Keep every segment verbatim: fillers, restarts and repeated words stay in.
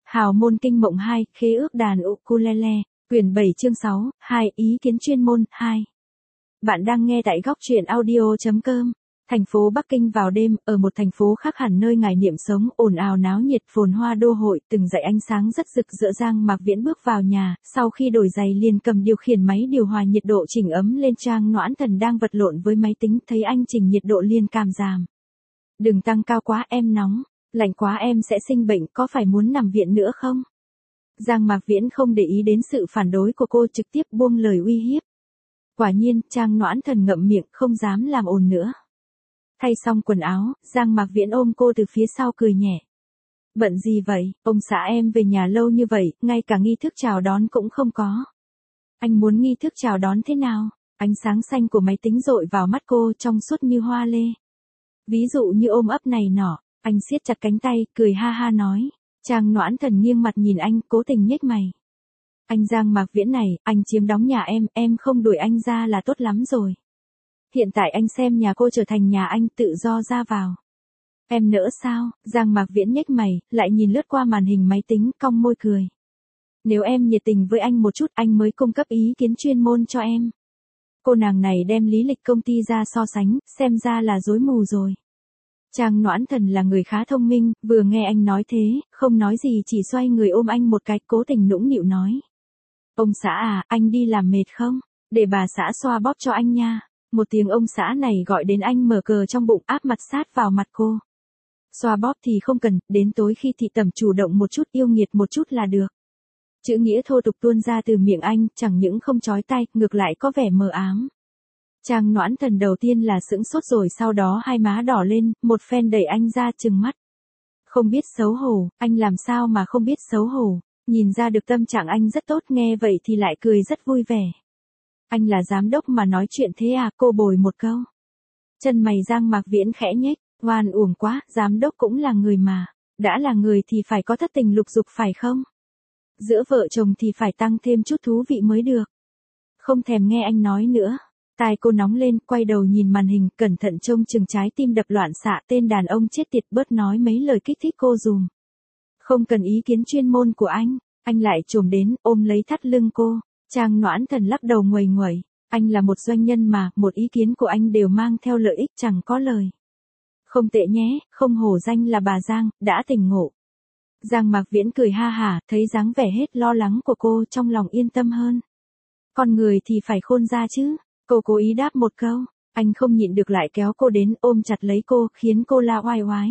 Hào môn kinh mộng hai, khế ước đàn ukulele, quyển bảy chương sáu, hai, ý kiến chuyên môn, hai. Bạn đang nghe tại góc truyện audio chấm com. Thành phố Bắc Kinh vào đêm, ở một thành phố khác hẳn nơi ngài niệm sống, ồn ào náo nhiệt phồn hoa đô hội, từng dãy ánh sáng rất rực rỡ. Giang Mạc Viễn bước vào nhà, sau khi đổi giày liền cầm điều khiển máy điều hòa nhiệt độ chỉnh ấm lên. Trang Noãn Thần đang vật lộn với máy tính, thấy anh chỉnh nhiệt độ liền cảm giảm. Đừng tăng cao quá, em nóng, lạnh quá em sẽ sinh bệnh, có phải muốn nằm viện nữa không? Giang Mạc Viễn không để ý đến sự phản đối của cô, trực tiếp buông lời uy hiếp. Quả nhiên, Trang Noãn Thần ngậm miệng, không dám làm ồn nữa. Thay xong quần áo, Giang Mạc Viễn ôm cô từ phía sau cười nhẹ. Bận gì vậy, ông xã em về nhà lâu như vậy, ngay cả nghi thức chào đón cũng không có. Anh muốn nghi thức chào đón thế nào? Ánh sáng xanh của máy tính dội vào mắt cô, trong suốt như hoa lê. Ví dụ như ôm ấp này nọ, anh siết chặt cánh tay, cười ha ha nói. Trang Noãn Thần nghiêng mặt nhìn anh, cố tình nhếch mày. Anh Giang Mạc Viễn này, anh chiếm đóng nhà em, em không đuổi anh ra là tốt lắm rồi. Hiện tại anh xem nhà cô trở thành nhà anh, tự do ra vào. Em nỡ sao? Giang Mạc Viễn nhếch mày, lại nhìn lướt qua màn hình máy tính, cong môi cười. Nếu em nhiệt tình với anh một chút, anh mới cung cấp ý kiến chuyên môn cho em. Cô nàng này đem lý lịch công ty ra so sánh, xem ra là rối mù rồi. Trang Noãn Thần là người khá thông minh, vừa nghe anh nói thế, không nói gì chỉ xoay người ôm anh một cái, cố tình nũng nịu nói. Ông xã à, anh đi làm mệt không? Để bà xã xoa bóp cho anh nha. Một tiếng ông xã này gọi đến anh mở cờ trong bụng, áp mặt sát vào mặt cô. Xoa bóp thì không cần, đến tối khi thị tẩm chủ động một chút, yêu nghiệt một chút là được. Chữ nghĩa thô tục tuôn ra từ miệng anh, chẳng những không chói tai, ngược lại có vẻ mờ ám. Trang Noãn Thần đầu tiên là sững sốt rồi sau đó hai má đỏ lên, một phen đẩy anh ra trừng mắt. Không biết xấu hổ, anh làm sao mà không biết xấu hổ, nhìn ra được tâm trạng anh rất tốt, nghe vậy thì lại cười rất vui vẻ. Anh là giám đốc mà nói chuyện thế à, cô bồi một câu. Chân mày Giang Mạc Viễn khẽ nhếch, oan uổng quá, giám đốc cũng là người mà, đã là người thì phải có thất tình lục dục phải không? Giữa vợ chồng thì phải tăng thêm chút thú vị mới được. Không thèm nghe anh nói nữa. Tai cô nóng lên, quay đầu nhìn màn hình, cẩn thận trông chừng trái tim đập loạn xạ, tên đàn ông chết tiệt, bớt nói mấy lời kích thích cô dùm. Không cần ý kiến chuyên môn của anh, anh lại trồm đến, ôm lấy thắt lưng cô. Trang Noãn Thần lắc đầu nguầy nguẩy, anh là một doanh nhân mà, một ý kiến của anh đều mang theo lợi ích, chẳng có lời. Không tệ nhé, không hổ danh là bà Giang, đã tỉnh ngộ. Giang Mạc Viễn cười ha hả, thấy dáng vẻ hết lo lắng của cô, trong lòng yên tâm hơn. Con người thì phải khôn ra chứ. Cô cố ý đáp một câu, anh không nhịn được lại kéo cô đến, ôm chặt lấy cô, khiến cô la oai oái.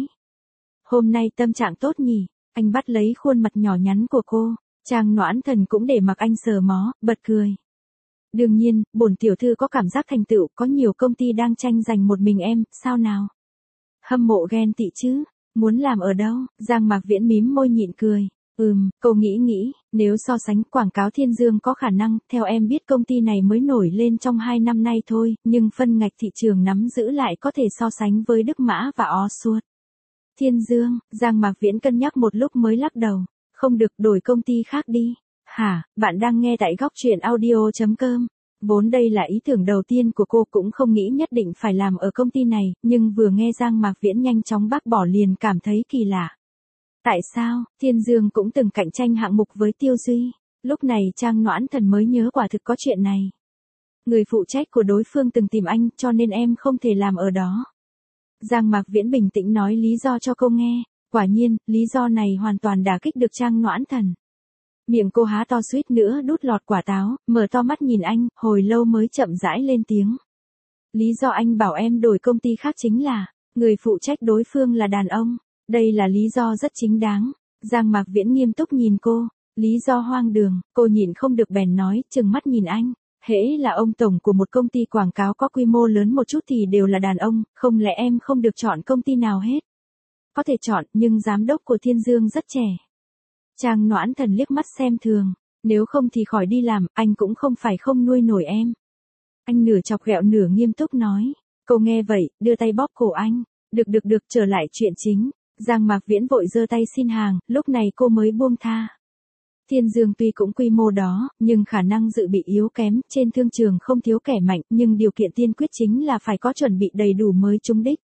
Hôm nay tâm trạng tốt nhỉ, anh bắt lấy khuôn mặt nhỏ nhắn của cô, Trang Noãn Thần cũng để mặc anh sờ mó, bật cười. Đương nhiên, bổn tiểu thư có cảm giác thành tựu, có nhiều công ty đang tranh giành một mình em, sao nào? Hâm mộ ghen tị chứ, muốn làm ở đâu? Giang Mạc Viễn mím môi nhịn cười. Ừm, cô nghĩ nghĩ, nếu so sánh quảng cáo Thiên Dương có khả năng, theo em biết công ty này mới nổi lên trong hai năm nay thôi, nhưng phân ngạch thị trường nắm giữ lại có thể so sánh với Đức Mã và Oswald. Thiên Dương, Giang Mạc Viễn cân nhắc một lúc mới lắc đầu, không được, đổi công ty khác đi. Hả, bạn đang nghe tại góc truyện audio chấm com. Vốn đây là ý tưởng đầu tiên của cô, cũng không nghĩ nhất định phải làm ở công ty này, nhưng vừa nghe Giang Mạc Viễn nhanh chóng bác bỏ liền cảm thấy kỳ lạ. Tại sao, Thiên Dương cũng từng cạnh tranh hạng mục với Tiêu Duy. Lúc này Trang Noãn Thần mới nhớ quả thực có chuyện này. Người phụ trách của đối phương từng tìm anh, cho nên em không thể làm ở đó. Giang Mạc Viễn bình tĩnh nói lý do cho cô nghe. Quả nhiên, lý do này hoàn toàn đả kích được Trang Noãn Thần. Miệng cô há to suýt nữa đút lọt quả táo, mở to mắt nhìn anh, hồi lâu mới chậm rãi lên tiếng. Lý do anh bảo em đổi công ty khác chính là, người phụ trách đối phương là đàn ông. Đây là lý do rất chính đáng. Giang Mạc Viễn nghiêm túc nhìn cô. Lý do hoang đường, cô nhịn không được bèn nói, trừng mắt nhìn anh. Hễ là ông tổng của một công ty quảng cáo có quy mô lớn một chút thì đều là đàn ông, không lẽ em không được chọn công ty nào hết? Có thể chọn, nhưng giám đốc của Thiên Dương rất trẻ. Trang Noãn Thần liếc mắt xem thường. Nếu không thì khỏi đi làm, anh cũng không phải không nuôi nổi em. Anh nửa chọc ghẹo nửa nghiêm túc nói. Cô nghe vậy, đưa tay bóp cổ anh. Được được được, trở lại chuyện chính. Giang Mạc Viễn vội giơ tay xin hàng, lúc này cô mới buông tha. Thiên Dương tuy cũng quy mô đó, nhưng khả năng dự bị yếu kém, trên thương trường không thiếu kẻ mạnh, nhưng điều kiện tiên quyết chính là phải có chuẩn bị đầy đủ mới trúng đích.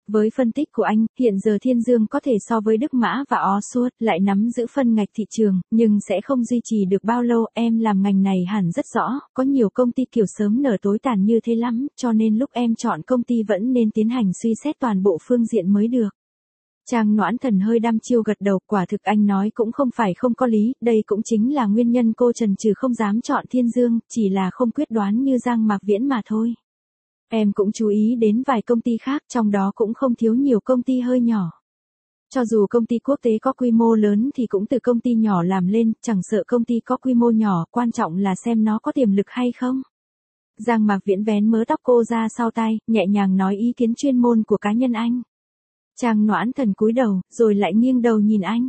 Với phân tích của anh, hiện giờ Thiên Dương có thể so với Đức Mã và Oxford, lại nắm giữ phân ngạch thị trường, nhưng sẽ không duy trì được bao lâu. Em làm ngành này hẳn rất rõ, có nhiều công ty kiểu sớm nở tối tàn như thế lắm, cho nên lúc em chọn công ty vẫn nên tiến hành suy xét toàn bộ phương diện mới được. Trang Noãn Thần hơi đăm chiêu gật đầu, quả thực anh nói cũng không phải không có lý, đây cũng chính là nguyên nhân cô chần chừ không dám chọn Thiên Dương, chỉ là không quyết đoán như Giang Mạc Viễn mà thôi. Em cũng chú ý đến vài công ty khác, trong đó cũng không thiếu nhiều công ty hơi nhỏ. Cho dù công ty quốc tế có quy mô lớn thì cũng từ công ty nhỏ làm lên, chẳng sợ công ty có quy mô nhỏ, quan trọng là xem nó có tiềm lực hay không. Giang Mạc Viễn vén mớ tóc cô ra sau tai, nhẹ nhàng nói ý kiến chuyên môn của cá nhân anh. Trang Noãn Thần cúi đầu, rồi lại nghiêng đầu nhìn anh.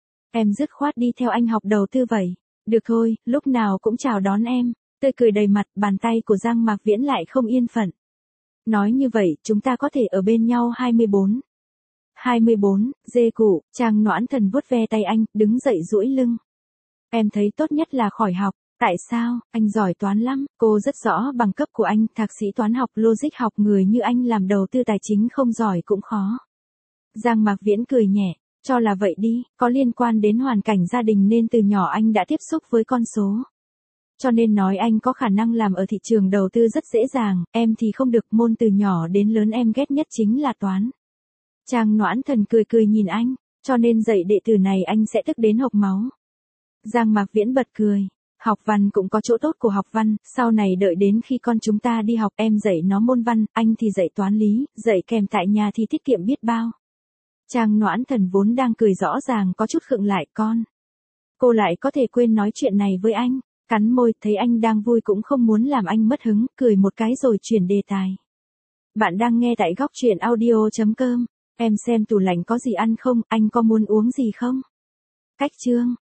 Em dứt khoát đi theo anh học đầu tư vậy. Được thôi, lúc nào cũng chào đón em. Tươi cười đầy mặt, bàn tay của Giang Mạc Viễn lại không yên phận. Nói như vậy, chúng ta có thể ở bên nhau hai mươi bốn. hai mươi bốn, dê cụ, Trang Noãn Thần vuốt ve tay anh, đứng dậy duỗi lưng. Em thấy tốt nhất là khỏi học. Tại sao? Anh giỏi toán lắm, cô rất rõ bằng cấp của anh, thạc sĩ toán học logic học, người như anh làm đầu tư tài chính không giỏi cũng khó. Giang Mạc Viễn cười nhẹ, cho là vậy đi, có liên quan đến hoàn cảnh gia đình nên từ nhỏ anh đã tiếp xúc với con số. Cho nên nói anh có khả năng làm ở thị trường đầu tư rất dễ dàng, em thì không được, môn từ nhỏ đến lớn em ghét nhất chính là toán. Trang Noãn Thần cười cười nhìn anh, cho nên dạy đệ tử này anh sẽ tức đến hộc máu. Giang Mạc Viễn bật cười, học văn cũng có chỗ tốt của học văn, sau này đợi đến khi con chúng ta đi học em dạy nó môn văn, anh thì dạy toán lý, dạy kèm tại nhà thì tiết kiệm biết bao. Trang Noãn Thần vốn đang cười rõ ràng có chút khựng lại, con. Cô lại có thể quên nói chuyện này với anh, cắn môi, thấy anh đang vui cũng không muốn làm anh mất hứng, cười một cái rồi chuyển đề tài. Bạn đang nghe tại góc truyện audio chấm com, em xem tủ lạnh có gì ăn không, anh có muốn uống gì không? Cách chương.